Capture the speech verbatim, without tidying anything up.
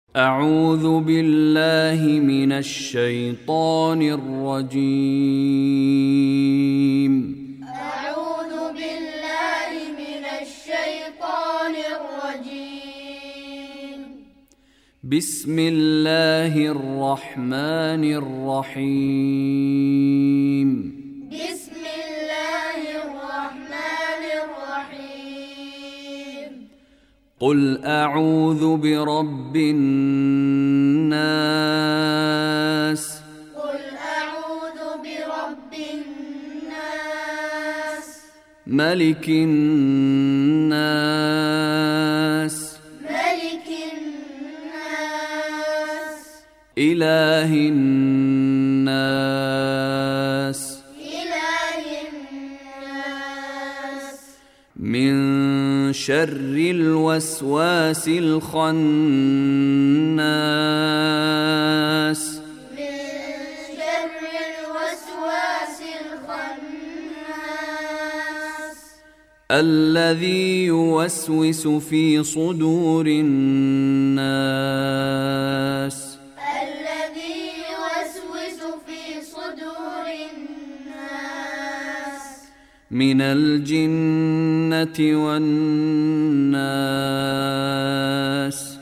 أعوذ بالله من الشيطان الرجيم. أعوذ بالله من الشيطان الرجيم. بسم الله الرحمن الرحيم. بسم الله الرحمن الرحيم. قل أعوذ برب الناس. قل أعوذ برب الناس. ملك الناس. ملك الناس. إله الناس. إله الناس. من شر الوسواس الخناس. من شر الوسواس الخناس. الذي يوسوس في صدور الناس. الذي يوسوس في صدور الناس. من الجنة والناس.